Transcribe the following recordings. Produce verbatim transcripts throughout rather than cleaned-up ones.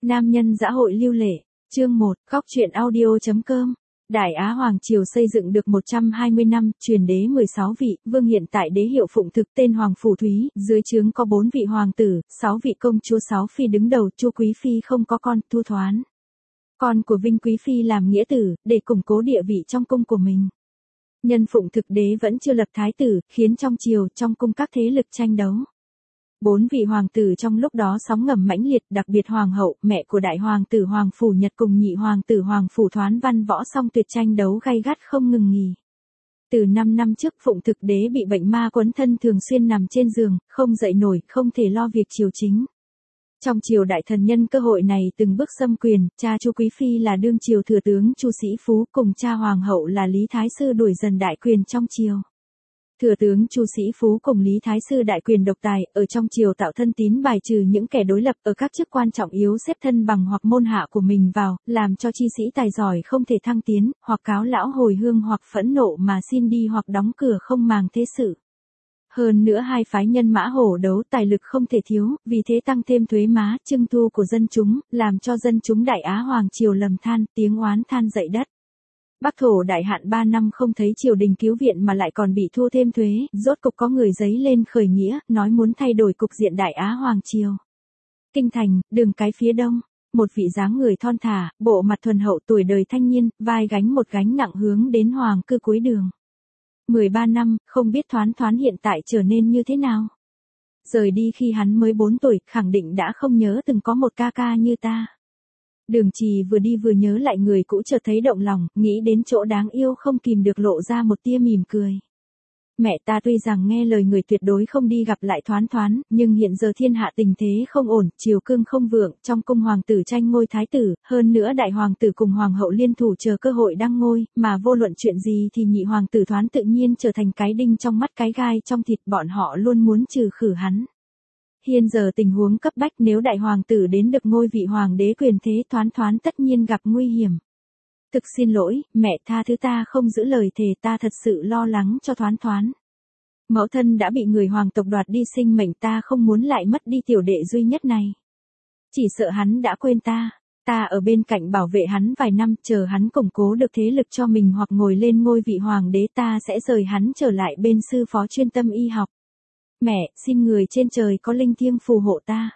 Nam nhân dã hội lưu lệ, chương một, góc truyện audio chấm com. Đại Á Hoàng Triều xây dựng được một trăm hai mươi năm, truyền đế mười sáu vị, vương hiện tại đế hiệu phụng thực tên Hoàng Phủ Thúy, dưới trướng có bốn vị hoàng tử, sáu vị công chúa, sáu phi đứng đầu, Chu Quý Phi không có con, Thu Thoán. Con của Vinh Quý Phi làm nghĩa tử, để củng cố địa vị trong cung của mình. Nhân phụng thực đế vẫn chưa lập thái tử, khiến trong triều, trong cung các thế lực tranh đấu. Bốn vị hoàng tử trong lúc đó sóng ngầm mãnh liệt, đặc biệt hoàng hậu, mẹ của đại hoàng tử Hoàng Phủ Nhật cùng nhị hoàng tử Hoàng Phủ Thoán Văn Võ song tuyệt tranh đấu gay gắt không ngừng nghỉ. Từ năm năm trước phụng thực đế bị bệnh ma quấn thân, thường xuyên nằm trên giường, không dậy nổi, không thể lo việc triều chính. Trong triều đại thần nhân cơ hội này từng bước xâm quyền, cha Chu Quý Phi là đương triều thừa tướng Chu Sĩ Phú cùng cha hoàng hậu là Lý Thái Sư đuổi dần đại quyền trong triều. Thừa tướng Chu Sĩ Phú cùng Lý Thái Sư đại quyền độc tài, ở trong triều tạo thân tín bài trừ những kẻ đối lập, ở các chức quan trọng yếu xếp thân bằng hoặc môn hạ của mình vào, làm cho chi sĩ tài giỏi không thể thăng tiến, hoặc cáo lão hồi hương hoặc phẫn nộ mà xin đi hoặc đóng cửa không màng thế sự. Hơn nữa hai phái nhân mã hổ đấu tài lực không thể thiếu, vì thế tăng thêm thuế má, trưng thu của dân chúng, làm cho dân chúng Đại Á Hoàng Triều lầm than, tiếng oán than dậy đất. Bắc thổ đại hạn ba năm không thấy triều đình cứu viện mà lại còn bị thu thêm thuế, rốt cục có người giấy lên khởi nghĩa, nói muốn thay đổi cục diện Đại Á Hoàng Triều. Kinh thành, đường cái phía đông, một vị dáng người thon thả, bộ mặt thuần hậu tuổi đời thanh niên, vai gánh một gánh nặng hướng đến hoàng cư cuối đường. mười ba năm, không biết Thoán Thoán hiện tại trở nên như thế nào. Rời đi khi hắn mới bốn tuổi, khẳng định đã không nhớ từng có một ca ca như ta. Đường Trì vừa đi vừa nhớ lại người cũ, chợt thấy động lòng, nghĩ đến chỗ đáng yêu không kìm được lộ ra một tia mỉm cười. Mẹ ta tuy rằng nghe lời người tuyệt đối không đi gặp lại Thoán Thoán, nhưng hiện giờ thiên hạ tình thế không ổn, triều cương không vượng, trong cung hoàng tử tranh ngôi thái tử, hơn nữa đại hoàng tử cùng hoàng hậu liên thủ chờ cơ hội đăng ngôi, mà vô luận chuyện gì thì nhị hoàng tử Thoán tự nhiên trở thành cái đinh trong mắt cái gai trong thịt, bọn họ luôn muốn trừ khử hắn. Hiện giờ tình huống cấp bách, nếu đại hoàng tử đến được ngôi vị hoàng đế quyền thế, Thoán Thoán tất nhiên gặp nguy hiểm. Thực xin lỗi, mẹ tha thứ ta không giữ lời thề, ta thật sự lo lắng cho Thoán Thoán. Mẫu thân đã bị người hoàng tộc đoạt đi sinh mệnh, ta không muốn lại mất đi tiểu đệ duy nhất này. Chỉ sợ hắn đã quên ta, ta ở bên cạnh bảo vệ hắn vài năm, chờ hắn củng cố được thế lực cho mình hoặc ngồi lên ngôi vị hoàng đế, ta sẽ rời hắn trở lại bên sư phó chuyên tâm y học. Mẹ, xin người trên trời có linh thiêng phù hộ ta.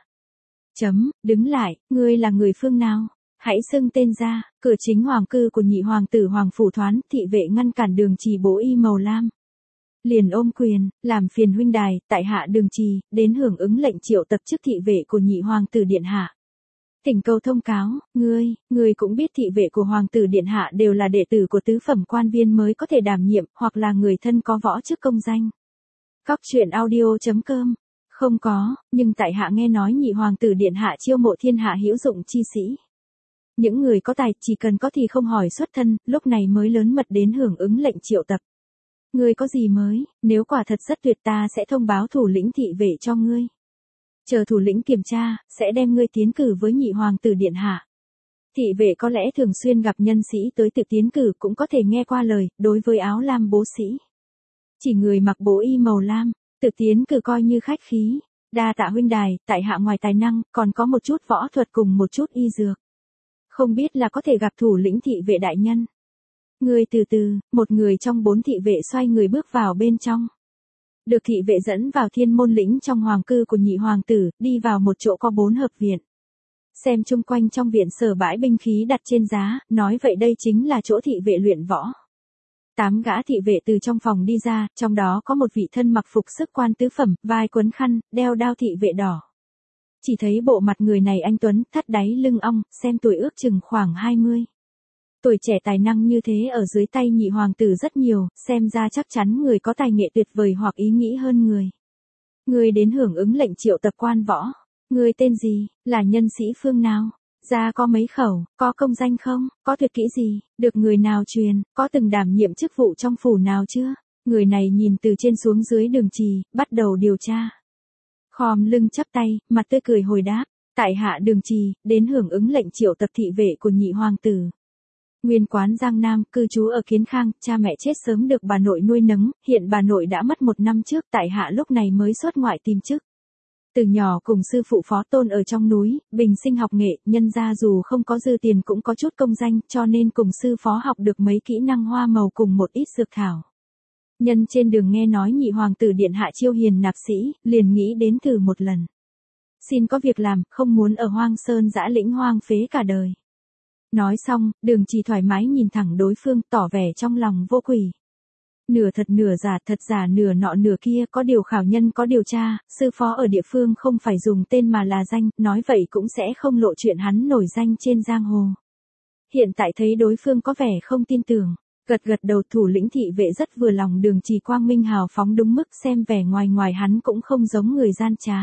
Chấm, đứng lại, ngươi là người phương nào? Hãy xưng tên ra. Cửa chính hoàng cư của nhị hoàng tử Hoàng Phủ Thoán, thị vệ ngăn cản Đường Trì bố y màu lam. Liền ôm quyền, làm phiền huynh đài, tại hạ Đường Trì, đến hưởng ứng lệnh triệu tập chức thị vệ của nhị hoàng tử điện hạ. Thỉnh cầu thông cáo, ngươi, ngươi cũng biết thị vệ của hoàng tử điện hạ đều là đệ tử của tứ phẩm quan viên mới có thể đảm nhiệm, hoặc là người thân có võ chức công danh. Góc truyện audio chấm com. Không có, nhưng tại hạ nghe nói nhị hoàng tử điện hạ chiêu mộ thiên hạ hữu dụng chi sĩ. Những người có tài, chỉ cần có thì không hỏi xuất thân, lúc này mới lớn mật đến hưởng ứng lệnh triệu tập. Ngươi có gì mới, nếu quả thật rất tuyệt ta sẽ thông báo thủ lĩnh thị vệ cho ngươi. Chờ thủ lĩnh kiểm tra, sẽ đem ngươi tiến cử với nhị hoàng tử điện hạ. Thị vệ có lẽ thường xuyên gặp nhân sĩ tới tự tiến cử, cũng có thể nghe qua lời, đối với áo lam bố sĩ. Chỉ người mặc bố y màu lam, tự tiến cử coi như khách khí. Đa tạ huynh đài, tại hạ ngoài tài năng, còn có một chút võ thuật cùng một chút y dược. Không biết là có thể gặp thủ lĩnh thị vệ đại nhân. Người từ từ, một người trong bốn thị vệ xoay người bước vào bên trong. Được thị vệ dẫn vào thiên môn lĩnh trong hoàng cư của nhị hoàng tử, đi vào một chỗ có bốn hợp viện. Xem chung quanh trong viện sở bãi binh khí đặt trên giá, nói vậy đây chính là chỗ thị vệ luyện võ. Tám gã thị vệ từ trong phòng đi ra, trong đó có một vị thân mặc phục sức quan tứ phẩm, vai quấn khăn, đeo đao thị vệ đỏ. Chỉ thấy bộ mặt người này anh tuấn, thắt đáy lưng ong, xem tuổi ước chừng khoảng hai mươi. Tuổi trẻ tài năng như thế ở dưới tay nhị hoàng tử rất nhiều, xem ra chắc chắn người có tài nghệ tuyệt vời hoặc ý nghĩ hơn người. Người đến hưởng ứng lệnh triệu tập quan võ. Người tên gì, là nhân sĩ phương nào? Gia có mấy khẩu, có công danh không, có tuyệt kỹ gì, được người nào truyền, có từng đảm nhiệm chức vụ trong phủ nào chưa? Người này nhìn từ trên xuống dưới Đường Trì, bắt đầu điều tra. Khom lưng chắp tay, mặt tươi cười hồi đáp, tại hạ Đường Trì, đến hưởng ứng lệnh triệu tập thị vệ của nhị hoàng tử. Nguyên quán Giang Nam, cư trú ở Kiến Khang, cha mẹ chết sớm được bà nội nuôi nấng, hiện bà nội đã mất một năm trước, tại hạ lúc này mới xuất ngoại tìm chức. Từ nhỏ cùng sư phụ Phó Tôn ở trong núi, bình sinh học nghệ, nhân ra dù không có dư tiền cũng có chút công danh, cho nên cùng sư phó học được mấy kỹ năng hoa màu cùng một ít dược thảo. Nhân trên đường nghe nói nhị hoàng tử điện hạ chiêu hiền nạp sĩ, liền nghĩ đến thử một lần. Xin có việc làm, không muốn ở hoang sơn dã lĩnh hoang phế cả đời. Nói xong, Đường Trì thoải mái nhìn thẳng đối phương, tỏ vẻ trong lòng vô quỷ. Nửa thật nửa giả, thật giả nửa nọ nửa kia, có điều khảo nhân có điều tra, sư phó ở địa phương không phải dùng tên mà là danh, nói vậy cũng sẽ không lộ chuyện hắn nổi danh trên giang hồ. Hiện tại thấy đối phương có vẻ không tin tưởng, gật gật đầu. Thủ lĩnh thị vệ rất vừa lòng Đường Trì quang minh hào phóng đúng mức, xem vẻ ngoài ngoài hắn cũng không giống người gian trá.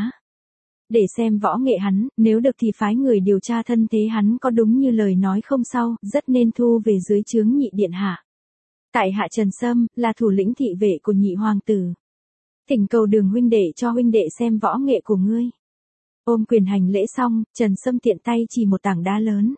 Để xem võ nghệ hắn, nếu được thì phái người điều tra thân thế hắn có đúng như lời nói không sau, rất nên thu về dưới trướng nhị điện hạ. Tại hạ Trần Sâm, là thủ lĩnh thị vệ của nhị hoàng tử. Thỉnh cầu Đường huynh đệ cho huynh đệ xem võ nghệ của ngươi. Ôm quyền hành lễ xong, Trần Sâm tiện tay chỉ một tảng đá lớn.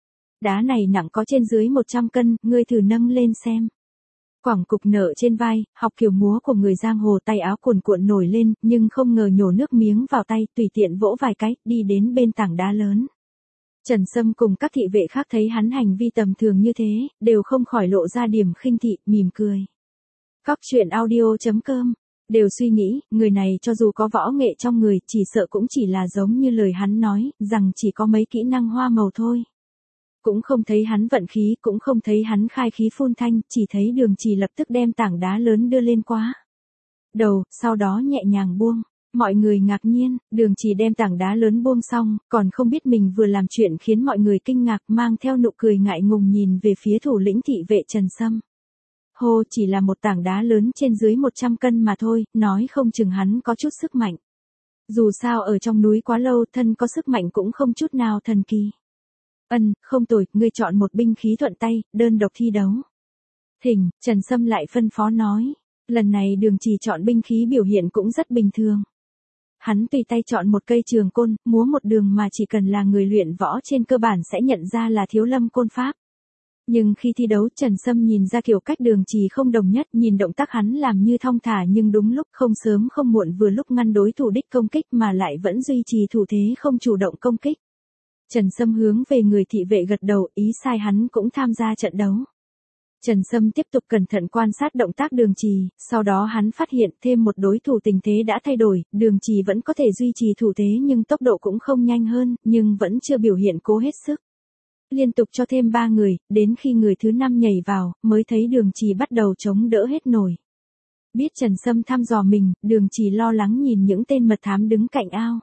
Đá này nặng có trên dưới một trăm cân, ngươi thử nâng lên xem. Quảng cục nợ trên vai, học kiểu múa của người giang hồ, tay áo cuồn cuộn nổi lên, nhưng không ngờ nhổ nước miếng vào tay, tùy tiện vỗ vài cái, đi đến bên tảng đá lớn. Trần Sâm cùng các thị vệ khác thấy hắn hành vi tầm thường như thế, đều không khỏi lộ ra điểm khinh thị, mỉm cười. Cóc truyện audio chấm com, đều suy nghĩ, người này cho dù có võ nghệ trong người, chỉ sợ cũng chỉ là giống như lời hắn nói, rằng chỉ có mấy kỹ năng hoa màu thôi. Cũng không thấy hắn vận khí, cũng không thấy hắn khai khí phun thanh, chỉ thấy Đường Trì lập tức đem tảng đá lớn đưa lên quá đầu, sau đó nhẹ nhàng buông. Mọi người ngạc nhiên, Đường Trì đem tảng đá lớn buông xong, còn không biết mình vừa làm chuyện khiến mọi người kinh ngạc, mang theo nụ cười ngại ngùng nhìn về phía thủ lĩnh thị vệ Trần Sâm. Hô, chỉ là một tảng đá lớn trên dưới một trăm cân mà thôi, nói không chừng hắn có chút sức mạnh. Dù sao ở trong núi quá lâu, thân có sức mạnh cũng không chút nào thần kỳ. Ân, không tồi, ngươi chọn một binh khí thuận tay, đơn độc thi đấu. Thỉnh, Trần Sâm lại phân phó nói. Lần này Đường Trì chọn binh khí biểu hiện cũng rất bình thường. Hắn tùy tay chọn một cây trường côn, múa một đường mà chỉ cần là người luyện võ trên cơ bản sẽ nhận ra là thiếu lâm côn pháp. Nhưng khi thi đấu, Trần Sâm nhìn ra kiểu cách Đường Trì không đồng nhất, nhìn động tác hắn làm như thong thả nhưng đúng lúc, không sớm không muộn, vừa lúc ngăn đối thủ đích công kích mà lại vẫn duy trì thủ thế không chủ động công kích. Trần Sâm hướng về người thị vệ gật đầu, ý sai hắn cũng tham gia trận đấu. Trần Sâm tiếp tục cẩn thận quan sát động tác Đường Trì, sau đó hắn phát hiện thêm một đối thủ tình thế đã thay đổi, Đường Trì vẫn có thể duy trì thủ thế nhưng tốc độ cũng không nhanh hơn, nhưng vẫn chưa biểu hiện cố hết sức. Liên tục cho thêm ba người, đến khi người thứ năm nhảy vào, mới thấy Đường Trì bắt đầu chống đỡ hết nổi. Biết Trần Sâm thăm dò mình, Đường Trì lo lắng nhìn những tên mật thám đứng cạnh ao.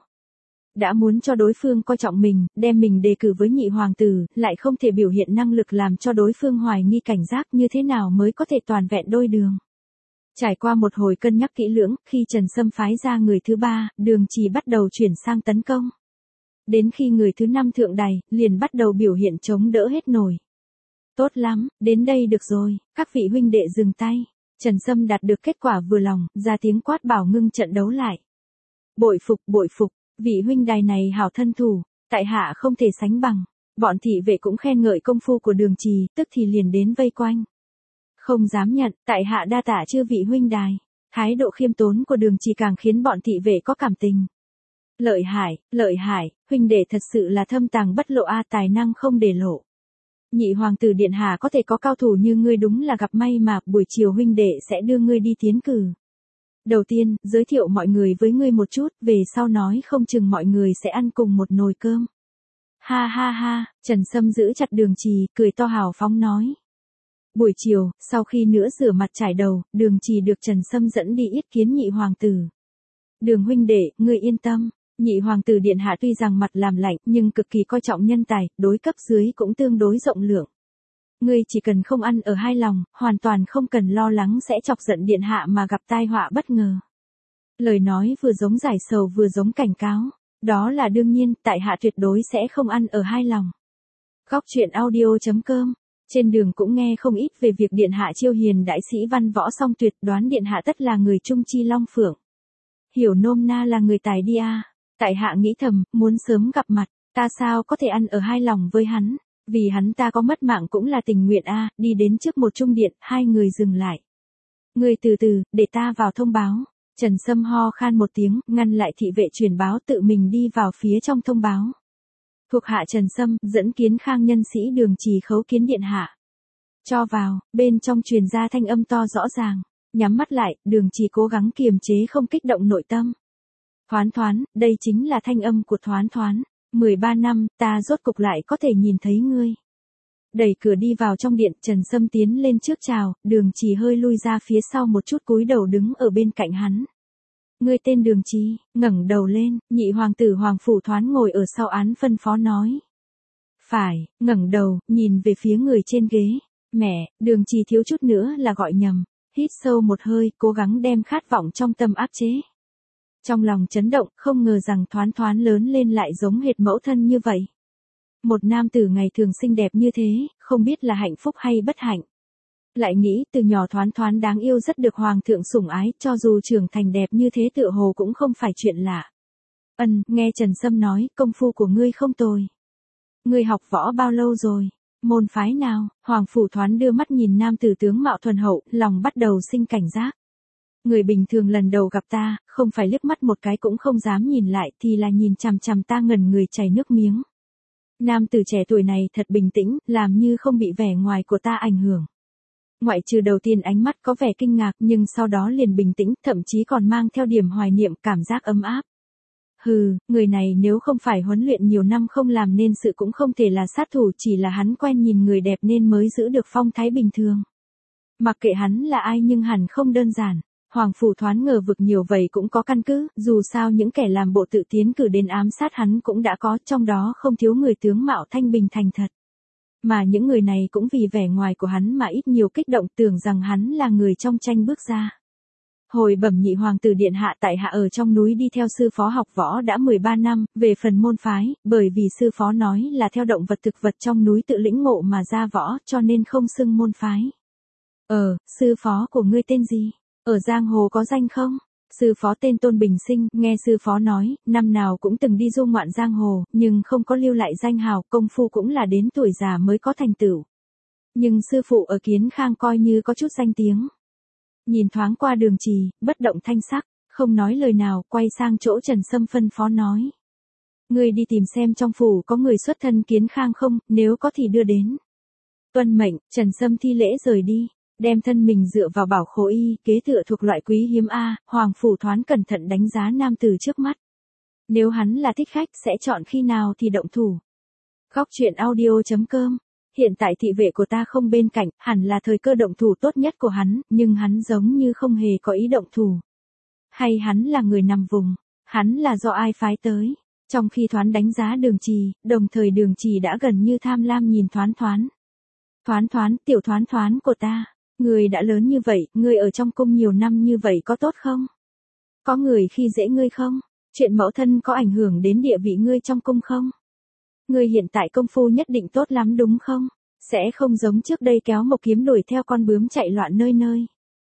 Đã muốn cho đối phương coi trọng mình, đem mình đề cử với nhị hoàng tử, lại không thể biểu hiện năng lực làm cho đối phương hoài nghi cảnh giác, như thế nào mới có thể toàn vẹn đôi đường. Trải qua một hồi cân nhắc kỹ lưỡng, khi Trần Sâm phái ra người thứ ba, Đường Trì bắt đầu chuyển sang tấn công. Đến khi người thứ năm thượng đài, liền bắt đầu biểu hiện chống đỡ hết nổi. Tốt lắm, đến đây được rồi, các vị huynh đệ dừng tay. Trần Sâm đạt được kết quả vừa lòng, ra tiếng quát bảo ngưng trận đấu lại. Bội phục, bội phục. Vị huynh đài này hảo thân thủ, tại hạ không thể sánh bằng. Bọn thị vệ cũng khen ngợi công phu của Đường Trì, tức thì liền đến vây quanh. Không dám nhận, tại hạ đa tạ chư vị huynh đài. Thái độ khiêm tốn của Đường Trì càng khiến bọn thị vệ có cảm tình. Lợi hại, lợi hại, huynh đệ thật sự là thâm tàng bất lộ a, tài năng không để lộ. Nhị hoàng tử điện hạ có thể có cao thủ như ngươi đúng là gặp may mà, buổi chiều huynh đệ sẽ đưa ngươi đi tiến cử. Đầu tiên, giới thiệu mọi người với ngươi một chút, về sau nói không chừng mọi người sẽ ăn cùng một nồi cơm. Ha ha ha, Trần Sâm giữ chặt Đường Trì, cười to hào phóng nói. Buổi chiều, sau khi nữa rửa mặt trải đầu, Đường Trì được Trần Sâm dẫn đi yết kiến nhị hoàng tử. Đường huynh đệ, ngươi yên tâm, nhị hoàng tử điện hạ tuy rằng mặt làm lạnh, nhưng cực kỳ coi trọng nhân tài, đối cấp dưới cũng tương đối rộng lượng. Ngươi chỉ cần không ăn ở hai lòng, hoàn toàn không cần lo lắng sẽ chọc giận điện hạ mà gặp tai họa bất ngờ. Lời nói vừa giống giải sầu vừa giống cảnh cáo. Đó là đương nhiên, tại hạ tuyệt đối sẽ không ăn ở hai lòng. Góc truyện audio chấm com. Trên đường cũng nghe không ít về việc điện hạ chiêu hiền đại sĩ văn võ song tuyệt, đoán điện hạ tất là người trung chi long phượng. Hiểu nôm na là người tài đi a. Tại hạ nghĩ thầm, muốn sớm gặp mặt, ta sao có thể ăn ở hai lòng với hắn. Vì hắn ta có mất mạng cũng là tình nguyện a. Đi đến trước một trung điện, hai người dừng lại. Người từ từ, để ta vào thông báo. Trần Sâm ho khan một tiếng, ngăn lại thị vệ truyền báo, tự mình đi vào phía trong thông báo. Thuộc hạ Trần Sâm, dẫn Kiến Khang nhân sĩ Đường Trì khấu kiến điện hạ. Cho vào, bên trong truyền ra thanh âm to rõ ràng. Nhắm mắt lại, Đường Trì cố gắng kiềm chế không kích động nội tâm. Thoán thoán, đây chính là thanh âm của Thoán thoán. mười ba năm, ta rốt cục lại có thể nhìn thấy ngươi. Đẩy cửa đi vào trong điện, Trần Sâm tiến lên trước chào, Đường Trì hơi lui ra phía sau một chút cúi đầu đứng ở bên cạnh hắn. Ngươi tên Đường Trì, ngẩng đầu lên, nhị hoàng tử Hoàng Phủ Thoán ngồi ở sau án phân phó nói. Phải, ngẩng đầu, nhìn về phía người trên ghế. Mẹ, Đường Trì thiếu chút nữa là gọi nhầm. Hít sâu một hơi, cố gắng đem khát vọng trong tâm áp chế. Trong lòng chấn động, không ngờ rằng Thoán thoán lớn lên lại giống hệt mẫu thân như vậy. Một nam tử ngày thường xinh đẹp như thế, không biết là hạnh phúc hay bất hạnh. Lại nghĩ từ nhỏ Thoán thoán đáng yêu rất được hoàng thượng sủng ái, cho dù trưởng thành đẹp như thế tựa hồ cũng không phải chuyện lạ. Ân, nghe Trần Sâm nói, công phu của ngươi không tồi. Ngươi học võ bao lâu rồi? Môn phái nào? Hoàng Phủ Thoán đưa mắt nhìn nam tử tướng mạo thuần hậu, lòng bắt đầu sinh cảnh giác. Người bình thường lần đầu gặp ta, không phải liếc mắt một cái cũng không dám nhìn lại thì là nhìn chằm chằm ta ngẩn người chảy nước miếng. Nam tử trẻ tuổi này thật bình tĩnh, làm như không bị vẻ ngoài của ta ảnh hưởng. Ngoại trừ đầu tiên ánh mắt có vẻ kinh ngạc nhưng sau đó liền bình tĩnh, thậm chí còn mang theo điểm hoài niệm, cảm giác ấm áp. Hừ, người này nếu không phải huấn luyện nhiều năm không làm nên sự cũng không thể là sát thủ, chỉ là hắn quen nhìn người đẹp nên mới giữ được phong thái bình thường. Mặc kệ hắn là ai nhưng hẳn không đơn giản. Hoàng Phủ Thoán ngờ vực nhiều vậy cũng có căn cứ, dù sao những kẻ làm bộ tự tiến cử đến ám sát hắn cũng đã có, trong đó không thiếu người tướng mạo thanh bình thành thật. Mà những người này cũng vì vẻ ngoài của hắn mà ít nhiều kích động, tưởng rằng hắn là người trong tranh bước ra. Hồi bẩm nhị hoàng tử điện hạ, tại hạ ở trong núi đi theo sư phó học võ đã mười ba năm, về phần môn phái, bởi vì sư phó nói là theo động vật thực vật trong núi tự lĩnh ngộ mà ra võ, cho nên không xưng môn phái. Ờ, sư phó của ngươi tên gì? Ở giang hồ có danh không? Sư phó tên Tôn Bình Sinh, nghe sư phó nói, năm nào cũng từng đi du ngoạn giang hồ, nhưng không có lưu lại danh hào, công phu cũng là đến tuổi già mới có thành tựu. Nhưng sư phụ ở Kiến Khang coi như có chút danh tiếng. Nhìn thoáng qua Đường Trì, bất động thanh sắc, không nói lời nào, quay sang chỗ Trần Sâm phân phó nói. Ngươi đi tìm xem trong phủ có người xuất thân Kiến Khang không, nếu có thì đưa đến. Tuân mệnh, Trần Sâm thi lễ rời đi. Đem thân mình dựa vào bảo khố y, kế tựa thuộc loại quý hiếm A, Hoàng Phủ Thoán cẩn thận đánh giá nam tử trước mắt. Nếu hắn là thích khách sẽ chọn khi nào thì động thủ. Góc truyện audio chấm com. Hiện tại thị vệ của ta không bên cạnh, hẳn là thời cơ động thủ tốt nhất của hắn, nhưng hắn giống như không hề có ý động thủ. Hay hắn là người nằm vùng, hắn là do ai phái tới. Trong khi Thoán đánh giá Đường Trì, đồng thời Đường Trì đã gần như tham lam nhìn Thoán Thoán. Thoán Thoán, tiểu Thoán Thoán của ta. Ngươi đã lớn như vậy, ngươi ở trong cung nhiều năm như vậy có tốt không? Có người khi dễ ngươi không? Chuyện mẫu thân có ảnh hưởng đến địa vị ngươi trong cung không? Ngươi hiện tại công phu nhất định tốt lắm đúng không? Sẽ không giống trước đây kéo một kiếm đuổi theo con bướm chạy loạn nơi nơi.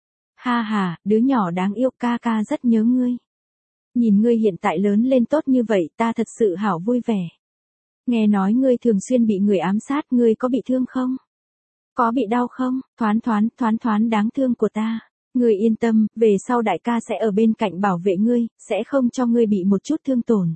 Ha ha, đứa nhỏ đáng yêu, ca ca rất nhớ ngươi. Nhìn ngươi hiện tại lớn lên tốt như vậy, ta thật sự hảo vui vẻ. Nghe nói ngươi thường xuyên bị người ám sát, ngươi có bị thương không? Có bị đau không? Thoán thoán, thoán thoán đáng thương của ta. Ngươi yên tâm, về sau đại ca sẽ ở bên cạnh bảo vệ ngươi, sẽ không cho ngươi bị một chút thương tổn.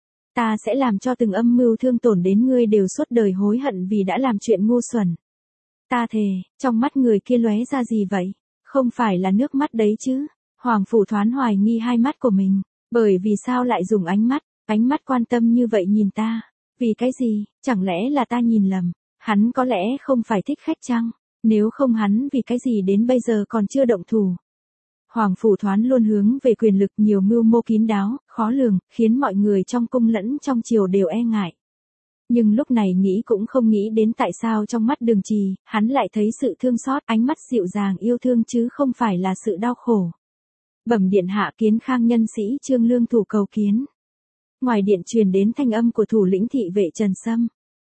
Ta sẽ làm cho từng âm mưu thương tổn đến ngươi đều suốt đời hối hận vì đã làm chuyện ngu xuẩn. Ta thề, trong mắt người kia lóe ra gì vậy? Không phải là nước mắt đấy chứ? Hoàng Phủ Thoán hoài nghi hai mắt của mình. Bởi vì sao lại dùng ánh mắt, ánh mắt quan tâm như vậy nhìn ta? Vì cái gì? Chẳng lẽ là ta nhìn lầm? Hắn có lẽ không phải thích khách chăng? Nếu không hắn vì cái gì đến bây giờ còn chưa động thủ? Hoàng Phủ Thoán luôn hướng về quyền lực, nhiều mưu mô kín đáo, khó lường, khiến mọi người trong cung lẫn trong triều đều e ngại. Nhưng lúc này nghĩ cũng không nghĩ đến tại sao trong mắt Đường Trì, hắn lại thấy sự thương xót, ánh mắt dịu dàng yêu thương chứ không phải là sự đau khổ. Bẩm điện hạ, Kiến Khang nhân sĩ Trương Lương Thủ cầu kiến. Ngoài điện truyền đến thanh âm của thủ lĩnh thị vệ Trần Sâm.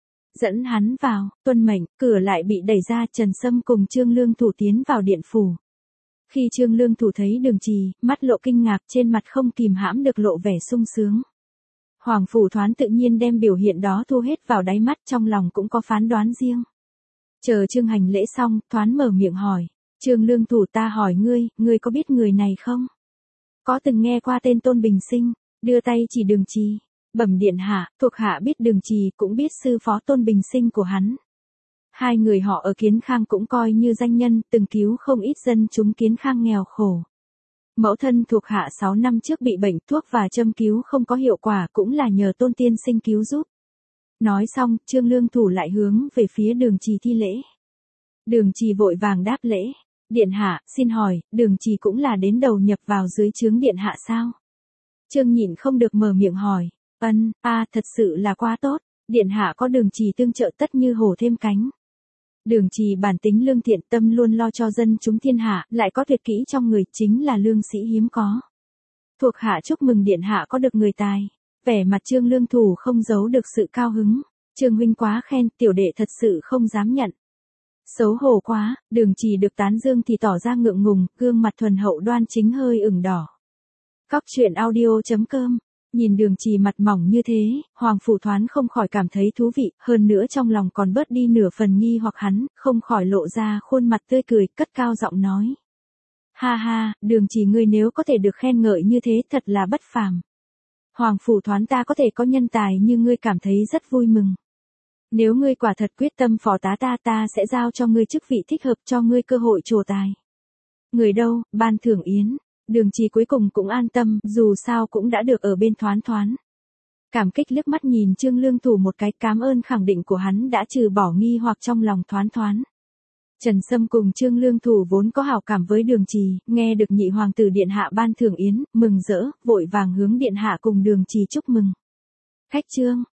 Dẫn hắn vào, tuân mệnh, cửa lại bị đẩy ra, Trần Sâm cùng Trương Lương Thủ tiến vào điện phủ. Khi Trương Lương Thủ thấy Đường Trì, mắt lộ kinh ngạc, trên mặt không kìm hãm được lộ vẻ sung sướng. Hoàng Phủ Thoán tự nhiên đem biểu hiện đó thu hết vào đáy mắt, trong lòng cũng có phán đoán riêng. Chờ Trương hành lễ xong, Thoán mở miệng hỏi. Trương Lương Thủ, ta hỏi ngươi, ngươi có biết người này không? Có từng nghe qua tên Tôn Bình Sinh, đưa tay chỉ Đường Trì. Bẩm điện hạ, thuộc hạ biết Đường Trì cũng biết sư phó Tôn Bình Sinh của hắn. Hai người họ ở Kiến Khang cũng coi như danh nhân, từng cứu không ít dân chúng Kiến Khang nghèo khổ. Mẫu thân thuộc hạ sáu năm trước bị bệnh, thuốc và châm cứu không có hiệu quả, cũng là nhờ Tôn tiên sinh cứu giúp. Nói xong, Trương Lương Thủ lại hướng về phía Đường Trì thi lễ. Đường Trì vội vàng đáp lễ. Điện hạ, xin hỏi, Đường Trì cũng là đến đầu nhập vào dưới trướng điện hạ sao? Trương nhịn không được mở miệng hỏi. Ân, a, thật sự là quá tốt, điện hạ có Đường Trì tương trợ tất như hổ thêm cánh. Đường Trì bản tính lương thiện, tâm luôn lo cho dân chúng thiên hạ, lại có tuyệt kỹ trong người, chính là lương sĩ hiếm có. Thuộc hạ chúc mừng điện hạ có được người tài. Vẻ mặt Trương Lương Thủ không giấu được sự cao hứng. Trương huynh quá khen, tiểu đệ thật sự không dám nhận. Xấu hổ quá, Đường Trì được tán dương thì tỏ ra ngượng ngùng, gương mặt thuần hậu đoan chính hơi ửng đỏ. Cóc truyện audio chấm com. Nhìn Đường Trì mặt mỏng như thế, Hoàng Phủ Thoán không khỏi cảm thấy thú vị, hơn nữa trong lòng còn bớt đi nửa phần nghi hoặc hắn, không khỏi lộ ra khuôn mặt tươi cười, cất cao giọng nói. Ha ha, Đường Trì ngươi nếu có thể được khen ngợi như thế thật là bất phàm. Hoàng Phủ Thoán ta có thể có nhân tài như ngươi cảm thấy rất vui mừng. Nếu ngươi quả thật quyết tâm phò tá ta ta sẽ giao cho ngươi chức vị thích hợp, cho ngươi cơ hội trổ tài. Người đâu, ban thưởng yến. Đường Trì cuối cùng cũng an tâm, dù sao cũng đã được ở bên Thoán Thoán. Cảm kích liếc mắt nhìn Trương Lương Thủ một cái, cảm ơn khẳng định của hắn đã trừ bỏ nghi hoặc trong lòng Thoán Thoán. Trần Sâm cùng Trương Lương Thủ vốn có hảo cảm với Đường Trì, nghe được nhị hoàng tử điện hạ ban thưởng yến, mừng rỡ, vội vàng hướng điện hạ cùng Đường Trì chúc mừng. Khách trương,